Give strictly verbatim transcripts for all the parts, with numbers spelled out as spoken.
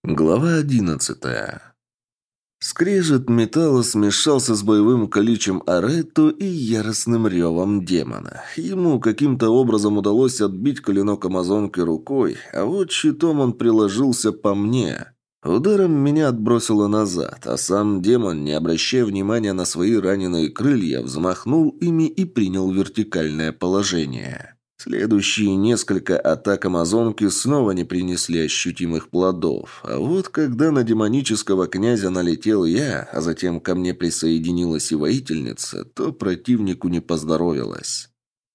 Глава одиннадцатая. Скрежет металла смешался с боевым кличем Аретто и яростным ревом демона. Ему каким-то образом удалось отбить клинок амазонки рукой, а вот щитом он приложился по мне. Ударом меня отбросило назад, а сам демон, не обращая внимания на свои раненые крылья, взмахнул ими и принял вертикальное положение. Следующие несколько атак амазонки снова не принесли ощутимых плодов. А вот когда на демонического князя налетел я, а затем ко мне присоединилась и воительница, то противнику не поздоровилось.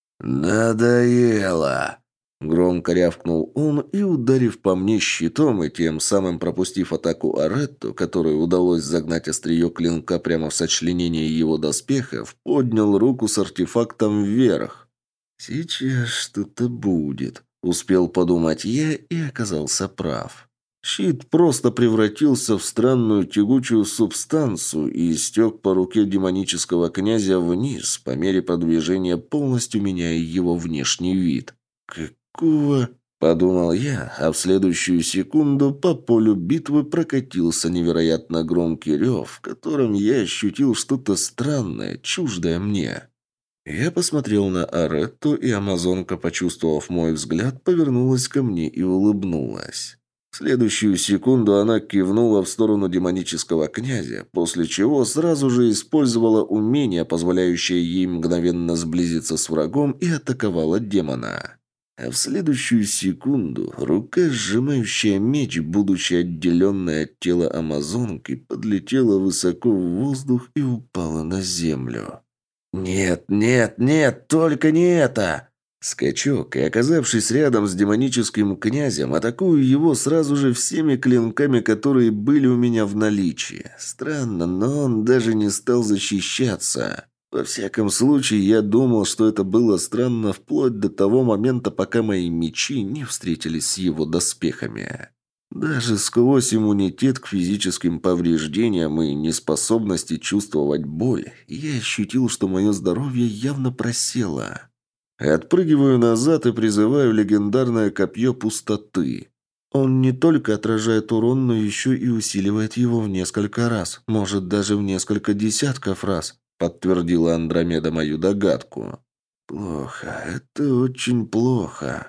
«Надоело!» Громко рявкнул он и, ударив по мне щитом и тем самым пропустив атаку Аретту, которой удалось загнать острие клинка прямо в сочленение его доспехов, поднял руку с артефактом вверх. «Сейчас что-то будет», — успел подумать я и оказался прав. Щит просто превратился в странную тягучую субстанцию и истек по руке демонического князя вниз, по мере продвижения полностью меняя его внешний вид. «Какого?» — подумал я, а в следующую секунду по полю битвы прокатился невероятно громкий рев, в котором я ощутил что-то странное, чуждое мне. Я посмотрел на Аретту, и амазонка, почувствовав мой взгляд, повернулась ко мне и улыбнулась. В следующую секунду она кивнула в сторону демонического князя, после чего сразу же использовала умение, позволяющее ей мгновенно сблизиться с врагом, и атаковала демона. А в следующую секунду рука, сжимающая меч, будучи отделенной от тела амазонки, подлетела высоко в воздух и упала на землю. «Нет, нет, нет, только не это!» Скачок, и, оказавшись рядом с демоническим князем, атакую его сразу же всеми клинками, которые были у меня в наличии. Странно, но он даже не стал защищаться. Во всяком случае, я думал, что это было странно вплоть до того момента, пока мои мечи не встретились с его доспехами. Даже сквозь иммунитет к физическим повреждениям и неспособности чувствовать боль, я ощутил, что мое здоровье явно просело. Отпрыгиваю назад и призываю легендарное копье пустоты. Он не только отражает урон, но еще и усиливает его в несколько раз, может даже в несколько десятков раз, подтвердила Андромеда мою догадку. Плохо, это очень плохо.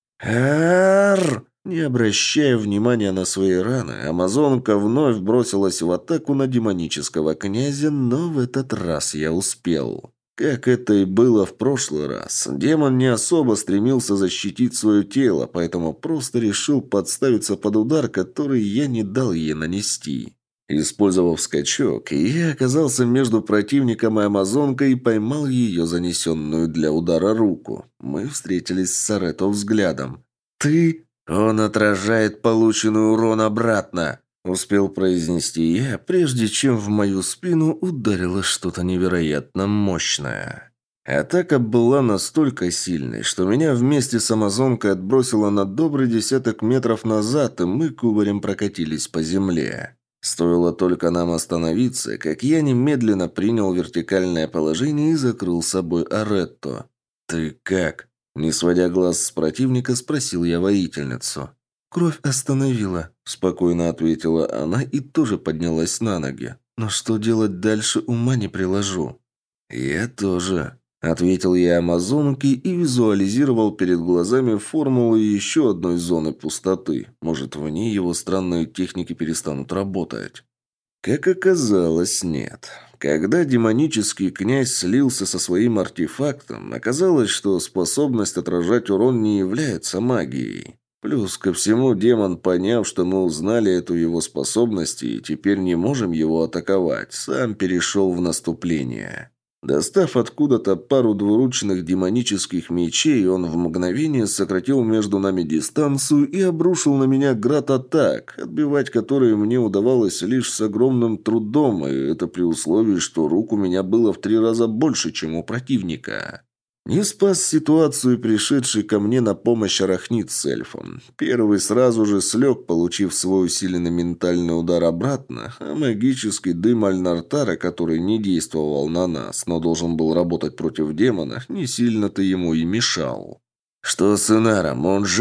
Арр! Не обращая внимания на свои раны, амазонка вновь бросилась в атаку на демонического князя, но в этот раз я успел. Как это и было в прошлый раз, демон не особо стремился защитить свое тело, поэтому просто решил подставиться под удар, который я не дал ей нанести. Использовав скачок, я оказался между противником и амазонкой и поймал ее занесенную для удара руку. Мы встретились с Аретто взглядом. «Ты...» «Он отражает полученный урон обратно», — успел произнести я, прежде чем в мою спину ударило что-то невероятно мощное. Атака была настолько сильной, что меня вместе с амазонкой отбросило на добрый десяток метров назад, и мы кубарем прокатились по земле. Стоило только нам остановиться, как я немедленно принял вертикальное положение и закрыл собой Аретто. «Ты как?» Не сводя глаз с противника, спросил я воительницу. «Кровь остановила», – спокойно ответила она и тоже поднялась на ноги. «Но что делать дальше, ума не приложу». «Я тоже», – ответил я амазонке и визуализировал перед глазами формулу еще одной зоны пустоты. Может, в ней его странные техники перестанут работать. Как оказалось, нет. Когда демонический князь слился со своим артефактом, оказалось, что способность отражать урон не является магией. Плюс ко всему, демон, поняв, что мы узнали эту его способность и теперь не можем его атаковать, сам перешел в наступление. Достав откуда-то пару двуручных демонических мечей, он в мгновение сократил между нами дистанцию и обрушил на меня град атак, отбивать которые мне удавалось лишь с огромным трудом, и это при условии, что рук у меня было в три раза больше, чем у противника. Не спас ситуацию пришедший ко мне на помощь арахнит с эльфом. Первый сразу же слег, получив свой усиленный ментальный удар обратно, а магический дым Альнартара, который не действовал на нас, но должен был работать против демона, не сильно-то ему и мешал. «Что с Инаром? Он жив?»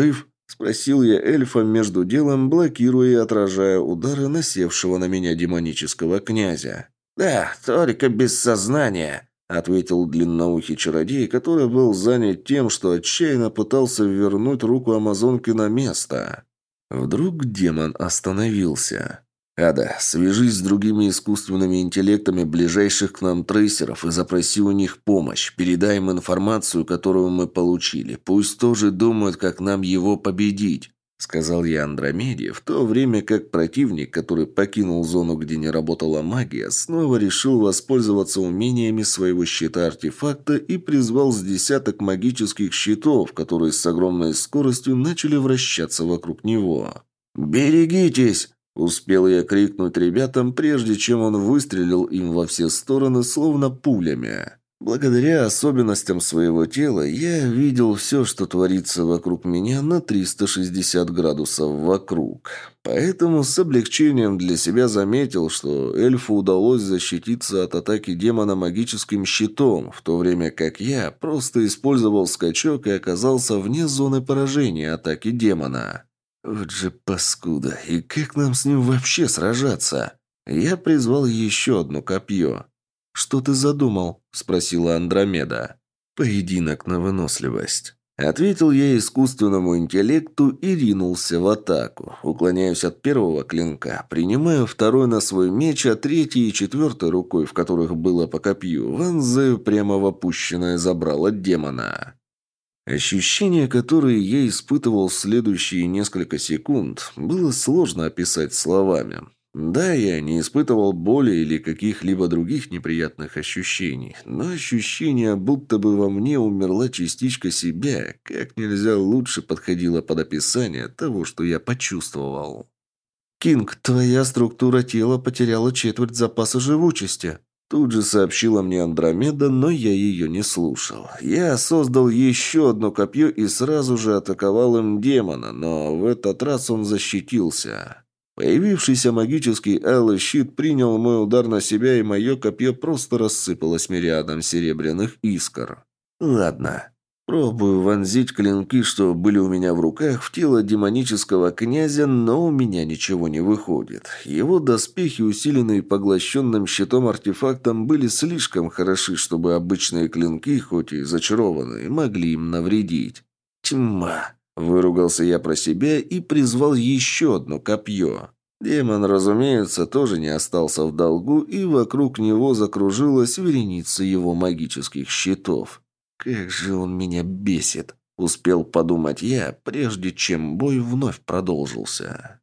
Спросил я эльфа между делом, блокируя и отражая удары насевшего на меня демонического князя. «Да, только без сознания», — ответил длинноухий чародей, который был занят тем, что отчаянно пытался вернуть руку амазонки на место. Вдруг демон остановился. «Ада, свяжись с другими искусственными интеллектами ближайших к нам трейсеров и запроси у них помощь. Передай им информацию, которую мы получили. Пусть тоже думают, как нам его победить», — сказал я Андромеде, в то время как противник, который покинул зону, где не работала магия, снова решил воспользоваться умениями своего щита-артефакта и призвал с десяток магических щитов, которые с огромной скоростью начали вращаться вокруг него. «Берегитесь!» Успел я крикнуть ребятам, прежде чем он выстрелил им во все стороны, словно пулями. Благодаря особенностям своего тела, я видел все, что творится вокруг меня на триста шестьдесят градусов вокруг. Поэтому с облегчением для себя заметил, что эльфу удалось защититься от атаки демона магическим щитом, в то время как я просто использовал скачок и оказался вне зоны поражения атаки демона. Вот же паскуда, и как нам с ним вообще сражаться? Я призвал еще одно копье. «Что ты задумал?» – спросила Андромеда. «Поединок на выносливость». Ответил я искусственному интеллекту и ринулся в атаку. Уклоняюсь от первого клинка, принимаю второй на свой меч, а третьей и четвертой рукой, в которых было по копью, вонзаю прямо в опущенное забрало демона. Ощущение, которое я испытывал в следующие несколько секунд, было сложно описать словами. Да, я не испытывал боли или каких-либо других неприятных ощущений, но ощущение, будто бы во мне умерла частичка себя, как нельзя лучше подходило под описание того, что я почувствовал. «Кинг, твоя структура тела потеряла четверть запаса живучести», тут же сообщила мне Андромеда, но я ее не слушал. Я создал еще одно копье и сразу же атаковал им демона, но в этот раз он защитился. Появившийся магический алый щит принял мой удар на себя, и мое копье просто рассыпалось мириадом серебряных искр. Ладно. Пробую вонзить клинки, что были у меня в руках, в тело демонического князя, но у меня ничего не выходит. Его доспехи, усиленные поглощенным щитом-артефактом, были слишком хороши, чтобы обычные клинки, хоть и зачарованные, могли им навредить. «Тьма!» – выругался я про себя и призвал еще одно копье. Демон, разумеется, тоже не остался в долгу, и вокруг него закружилась вереница его магических щитов. «Как же он меня бесит!» – успел подумать я, прежде чем бой вновь продолжился.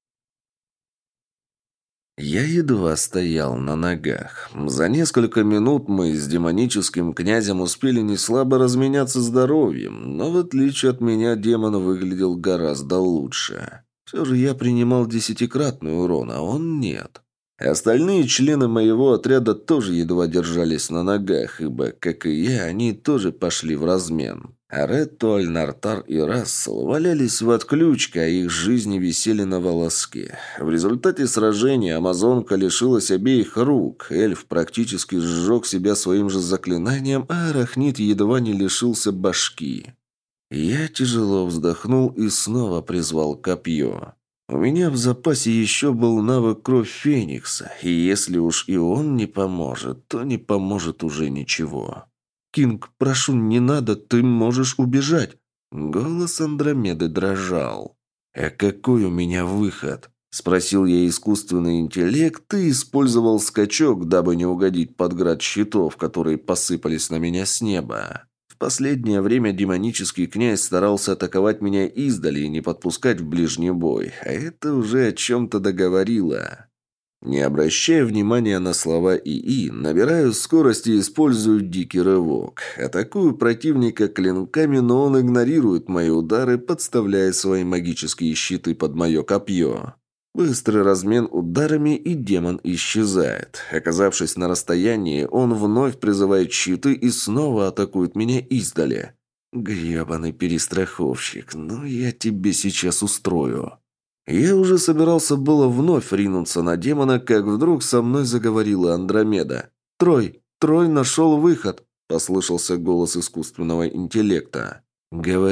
Я едва стоял на ногах. За несколько минут мы с демоническим князем успели неслабо разменяться здоровьем, но в отличие от меня демон выглядел гораздо лучше. Все же я принимал десятикратный урон, а он нет. Остальные члены моего отряда тоже едва держались на ногах, ибо, как и я, они тоже пошли в размен. Аретто, Альнартар и Рассел валялись в отключке, а их жизни висели на волоске. В результате сражения амазонка лишилась обеих рук, эльф практически сжег себя своим же заклинанием, а арахнит едва не лишился башки. Я тяжело вздохнул и снова призвал копье. У меня в запасе еще был навык «Кровь Феникса», и если уж и он не поможет, то не поможет уже ничего. «Кинг, прошу, не надо, ты можешь убежать!» Голос Андромеды дрожал. «А какой у меня выход?» Спросил я искусственный интеллект и использовал скачок, дабы не угодить под град щитов, которые посыпались на меня с неба. В последнее время демонический князь старался атаковать меня издали и не подпускать в ближний бой, а это уже о чем-то договорило. Не обращая внимания на слова ИИ, набираю скорость и использую дикий рывок. Атакую противника клинками, но он игнорирует мои удары, подставляя свои магические щиты под мое копье. Быстрый размен ударами, и демон исчезает. Оказавшись на расстоянии, он вновь призывает щиты и снова атакует меня издали. «Гребаный перестраховщик, ну я тебе сейчас устрою». Я уже собирался было вновь ринуться на демона, как вдруг со мной заговорила Андромеда. «Трой, Трой нашел выход», – послышался голос искусственного интеллекта. «Говори»,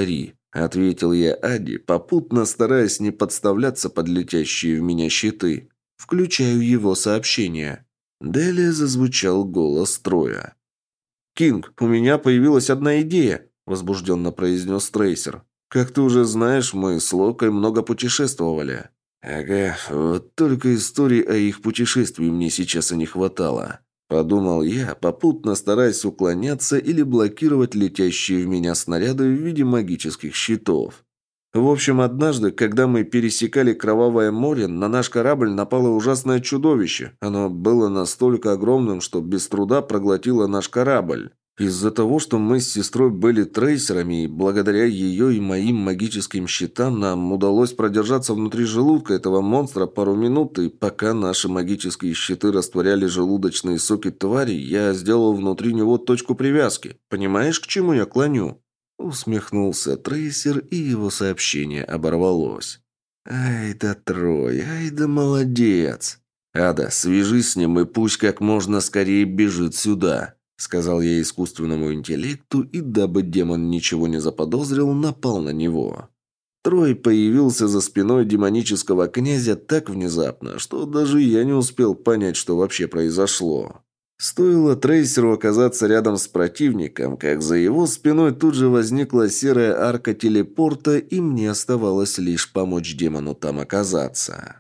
– ответил я Ади, попутно стараясь не подставляться под летящие в меня щиты. Включаю его сообщение. Далее зазвучал голос Троя. «Кинг, у меня появилась одна идея», – возбужденно произнес Трейсер. «Как ты уже знаешь, мы с Локой много путешествовали». «Ага, вот только истории о их путешествии мне сейчас и не хватало», – подумал я, попутно стараясь уклоняться или блокировать летящие в меня снаряды в виде магических щитов. В общем, однажды, когда мы пересекали Кровавое море, на наш корабль напало ужасное чудовище. Оно было настолько огромным, что без труда проглотило наш корабль. Из-за того, что мы с сестрой были трейсерами, и благодаря ее и моим магическим щитам нам удалось продержаться внутри желудка этого монстра пару минут, и пока наши магические щиты растворяли желудочные соки твари, я сделал внутри него точку привязки. Понимаешь, к чему я клоню?» Усмехнулся трейсер, и его сообщение оборвалось. «Ай да Трой, ай да молодец!» «Ада, свяжись с ним и пусть как можно скорее бежит сюда», сказал я искусственному интеллекту, и дабы демон ничего не заподозрил, напал на него. Трой появился за спиной демонического князя так внезапно, что даже я не успел понять, что вообще произошло. Стоило трейсеру оказаться рядом с противником, как за его спиной тут же возникла серая арка телепорта, и мне оставалось лишь помочь демону там оказаться.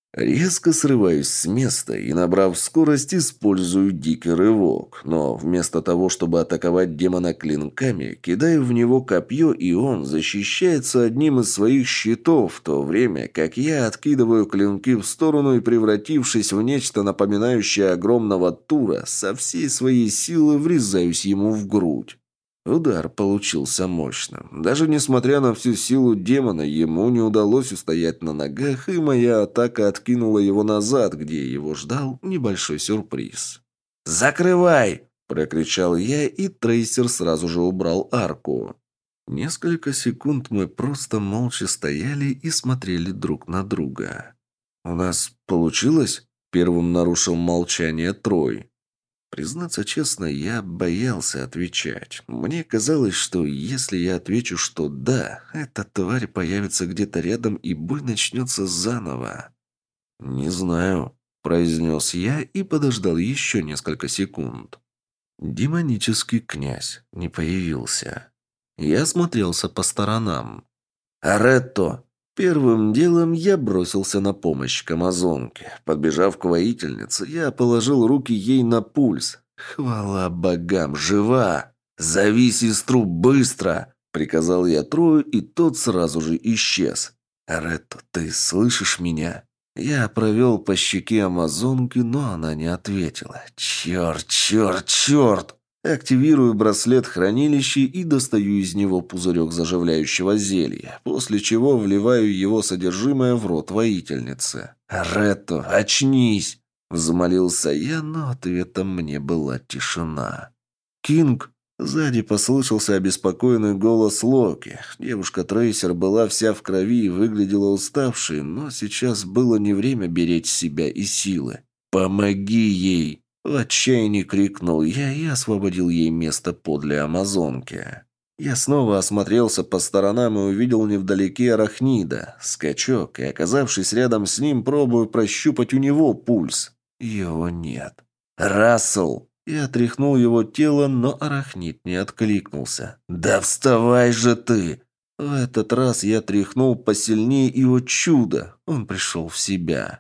Резко срываюсь с места и, набрав скорость, использую дикий рывок. Но вместо того, чтобы атаковать демона клинками, кидаю в него копье, и он защищается одним из своих щитов, в то время как я откидываю клинки в сторону и, превратившись в нечто напоминающее огромного тура, со всей своей силы врезаюсь ему в грудь. Удар получился мощным. Даже несмотря на всю силу демона, ему не удалось устоять на ногах, и моя атака откинула его назад, где его ждал небольшой сюрприз. «Закрывай!» – прокричал я, и трейсер сразу же убрал арку. Несколько секунд мы просто молча стояли и смотрели друг на друга. «У нас получилось?» – первым нарушил молчание Трой. Признаться честно, я боялся отвечать. Мне казалось, что если я отвечу, что да, эта тварь появится где-то рядом, и бой начнется заново. «Не знаю», – произнес я и подождал еще несколько секунд. Демонический князь не появился. Я смотрелся по сторонам. «Аретто!» Первым делом я бросился на помощь к амазонке. Подбежав к воительнице, я положил руки ей на пульс. «Хвала богам, жива! Зови сестру быстро!» – приказал я Трою, и тот сразу же исчез. «Аретто, ты слышишь меня?» Я провел по щеке амазонки, но она не ответила. «Черт, черт, черт!» Активирую браслет хранилища и достаю из него пузырек заживляющего зелья, после чего вливаю его содержимое в рот воительницы. «Ретто, очнись!» – взмолился я, но ответом мне была тишина. «Кинг!» – сзади послышался обеспокоенный голос Локи. Девушка-трейсер была вся в крови и выглядела уставшей, но сейчас было не время беречь себя и силы. «Помоги ей!» В отчаянии крикнул я и освободил ей место подле амазонки. Я снова осмотрелся по сторонам и увидел невдалеке арахнида. Скачок, и, оказавшись рядом с ним, пробую прощупать у него пульс. Его нет. «Рассел!» Я тряхнул его тело, но арахнид не откликнулся. «Да вставай же ты!» В этот раз я тряхнул посильнее, и, о чудо, он пришел в себя.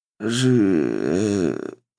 «Жив...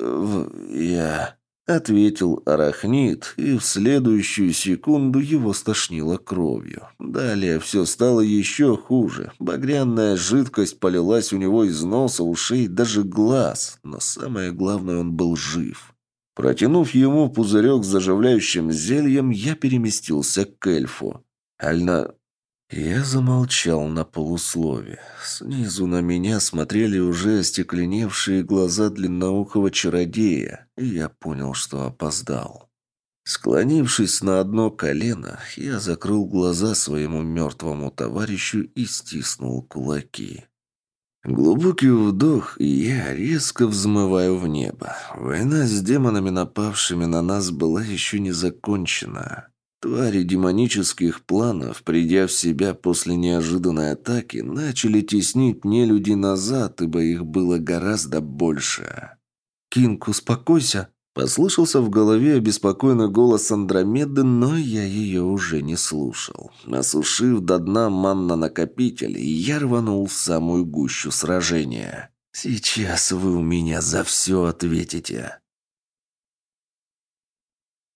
я...» — ответил арахнид, и в следующую секунду его стошнило кровью. Далее все стало еще хуже. Багряная жидкость полилась у него из носа, ушей, даже глаз. Но самое главное, он был жив. Протянув ему пузырек с заживляющим зельем, я переместился к эльфу. «Альна...» Я замолчал на полуслове. Снизу на меня смотрели уже остекленевшие глаза длинноухого чародея, и я понял, что опоздал. Склонившись на одно колено, я закрыл глаза своему мертвому товарищу и стиснул кулаки. Глубокий вдох, и я резко взмываю в небо. Война с демонами, напавшими на нас, была еще не закончена. Твари демонических планов, придя в себя после неожиданной атаки, начали теснить нелюдей назад, ибо их было гораздо больше. «Кинг, успокойся!» Послышался в голове обеспокоенный голос Андромеды, но я ее уже не слушал. Осушив до дна манна-накопитель, я рванул в самую гущу сражения. «Сейчас вы у меня за все ответите!»